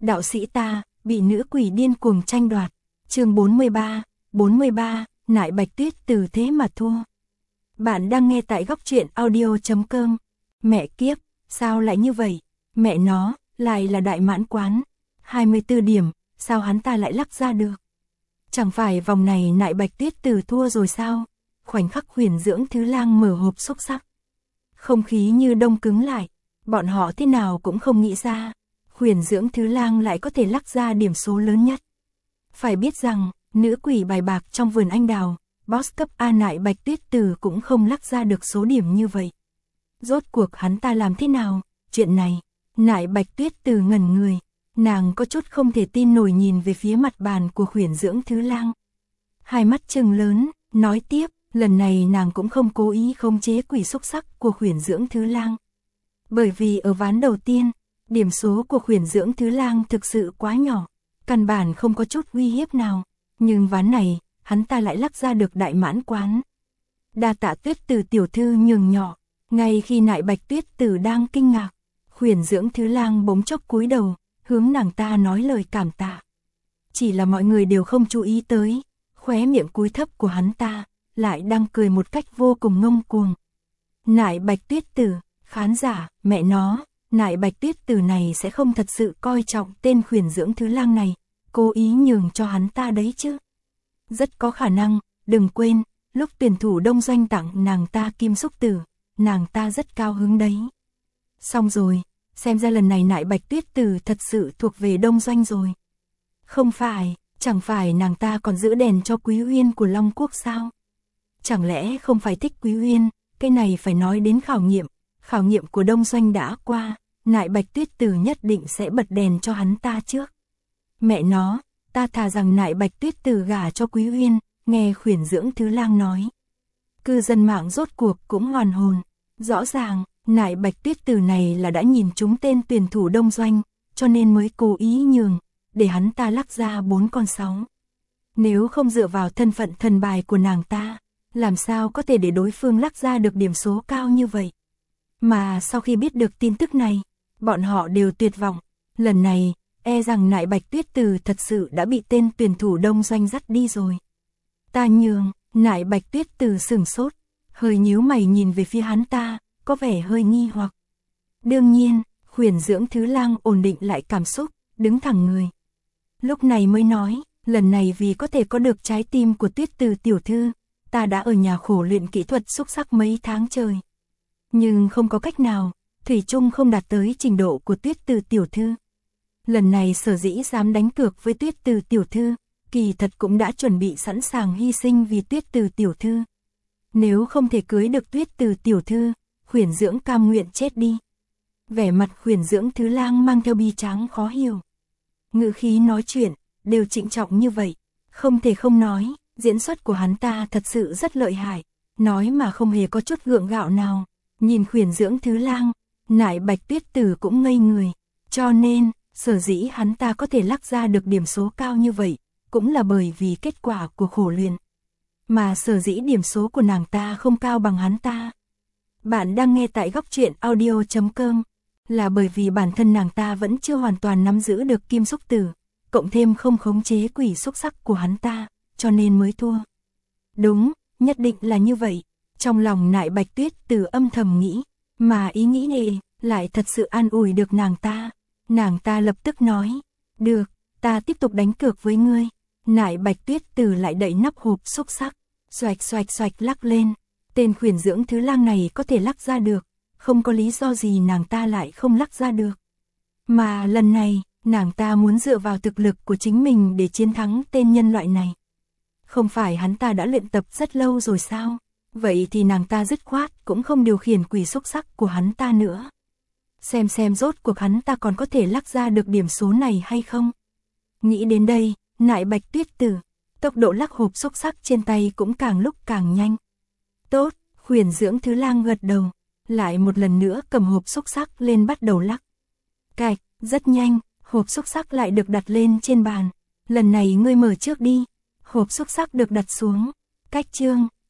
đạo sĩ ta, bị nữ quỷ điên cuồng tranh đoạt. Chương 43, Nại Bạch Tuyết từ thế mà thua. Bạn đang nghe tại góc truyện audio.com. Mẹ kiếp, sao lại như vậy? Mẹ nó, lại là đại mãn quán. 24 điểm, sao hắn ta lại lắc ra được? Chẳng phải vòng này Nại Bạch Tuyết từ thua rồi sao? Khoảnh khắc Huyền Dưỡng Thứ Lang mở hộp xúc sắc. Không khí như đông cứng lại, bọn họ thế nào cũng không nghĩ ra. Huyền Dưỡng Thứ Lang lại có thể lắc ra điểm số lớn nhất. Phải biết rằng, nữ quỷ bài bạc trong vườn anh đào, boss cấp A Nại Bạch Tuyết Từ cũng không lắc ra được số điểm như vậy. Rốt cuộc hắn ta làm thế nào? Chuyện này, Nại Bạch Tuyết Từ ngẩn người, nàng có chút không thể tin nổi nhìn về phía mặt bàn của Huyền Dưỡng Thứ Lang. Hai mắt trừng lớn, nói tiếp, lần này nàng cũng không cố ý khống chế quỷ xúc sắc của Huyền Dưỡng Thứ Lang. Bởi vì ở ván đầu tiên, điểm số của Huyền Dưỡng Thứ Lang thực sự quá nhỏ, căn bản không có chút uy hiếp nào, nhưng ván này, hắn ta lại lắc ra được đại mãn quán. Đa tạ Tuyết Từ tiểu thư nhường nhỏ, ngay khi Nại Bạch Tuyết Từ đang kinh ngạc, Huyền Dưỡng Thứ Lang bỗng chốc cúi đầu, hướng nàng ta nói lời cảm tạ. Chỉ là mọi người đều không chú ý tới, khóe miệng cúi thấp của hắn ta, lại đang cười một cách vô cùng ngông cuồng. Nại Bạch Tuyết Từ, khán giả, mẹ nó, Nại Bạch Tuyết Từ này sẽ không thật sự coi trọng tên Huyền Dưỡng Thứ Lang này, cố ý nhường cho hắn ta đấy chứ. Rất có khả năng, đừng quên, lúc tuyển thủ đông doanh tặng nàng ta kim xúc tử, nàng ta rất cao hứng đấy. Xong rồi, xem ra lần này Nại Bạch Tuyết Từ thật sự thuộc về đông doanh rồi. Không phải, chẳng phải nàng ta còn giữ đèn cho Quý Uyên của Long Quốc sao? Chẳng lẽ không phải thích Quý Uyên, cái này phải nói đến khảo nghiệm của đông doanh đã qua, Nại Bạch Tuyết Từ nhất định sẽ bật đèn cho hắn ta trước. Mẹ nó, ta thà rằng Nại Bạch Tuyết Từ gả cho Quý Uyên, nghe Huyền Dưỡng Thứ Lang nói. Cư dân mạng rốt cuộc cũng hoàn hồn, rõ ràng, Nại Bạch Tuyết Từ này là đã nhìn trúng tên tuyển thủ đông doanh, cho nên mới cố ý nhường, để hắn ta lắc ra 4 con 6. Nếu không dựa vào thân phận thần bài của nàng ta, làm sao có thể để đối phương lắc ra được điểm số cao như vậy. Mà sau khi biết được tin tức này, bọn họ đều tuyệt vọng, lần này, e rằng Nại Bạch Tuyết Từ thật sự đã bị tên tuyển thủ đông doanh dắt đi rồi. Ta nhường, Nại Bạch Tuyết Từ sửng sốt, hơi nhíu mày nhìn về phía hắn ta, có vẻ hơi nghi hoặc. Đương nhiên, Huyền Dưỡng Thứ Lang ổn định lại cảm xúc, đứng thẳng người. Lúc này mới nói, lần này vì có thể có được trái tim của Tuyết Từ tiểu thư, ta đã ở nhà khổ luyện kỹ thuật xúc sắc mấy tháng trời. Nhưng không có cách nào, thủy chung không đạt tới trình độ của Tuyết Từ tiểu thư. Lần này sở dĩ dám đánh cược với Tuyết Từ tiểu thư, kỳ thật cũng đã chuẩn bị sẵn sàng hy sinh vì Tuyết Từ tiểu thư. Nếu không thể cưới được Tuyết Từ tiểu thư, Huyền Dưỡng cam nguyện chết đi. Vẻ mặt Huyền Dưỡng Thứ Lang mang theo bi tráng khó hiểu. Ngữ khí nói chuyện, đều trịnh trọng như vậy, không thể không nói, diễn xuất của hắn ta thật sự rất lợi hại, nói mà không hề có chút gượng gạo nào. Nhìn Huyền Dưỡng Thứ Lang, Nại Bạch Tuyết Từ cũng ngây người, cho nên, sở dĩ hắn ta có thể lắc ra được điểm số cao như vậy, cũng là bởi vì kết quả của khổ luyện. Mà sở dĩ điểm số của nàng ta không cao bằng hắn ta. Bạn đang nghe tại góc truyện audio.com, là bởi vì bản thân nàng ta vẫn chưa hoàn toàn nắm giữ được kim xúc tử, cộng thêm không khống chế quỷ xúc sắc của hắn ta, cho nên mới thua. Đúng, nhất định là như vậy. Trong lòng Nại Bạch Tuyết Từ âm thầm nghĩ, mà ý nghĩ này lại thật sự an ủi được nàng ta. Nàng ta lập tức nói, được, ta tiếp tục đánh cược với ngươi. Nại Bạch Tuyết Từ lại đậy nắp hộp xúc sắc, xoạch xoạch xoạch lắc lên. Tên Huyền Dưỡng Thứ Lang này có thể lắc ra được, không có lý do gì nàng ta lại không lắc ra được. Mà lần này, nàng ta muốn dựa vào thực lực của chính mình để chiến thắng tên nhân loại này. Không phải hắn ta đã luyện tập rất lâu rồi sao? Vậy thì nàng ta dứt khoát cũng không điều khiển quỷ xúc sắc của hắn ta nữa. Xem rốt cuộc hắn ta còn có thể lắc ra được điểm số này hay không? Nghĩ đến đây, Nại Bạch Tuyết Từ, tốc độ lắc hộp xúc sắc trên tay cũng càng lúc càng nhanh. Tốt, Huyền Dưỡng Thứ Lang gật đầu, lại một lần nữa cầm hộp xúc sắc lên bắt đầu lắc. Cạch, rất nhanh, hộp xúc sắc lại được đặt lên trên bàn. Lần này ngươi mở trước đi. Hộp xúc sắc được đặt xuống. Cách chương,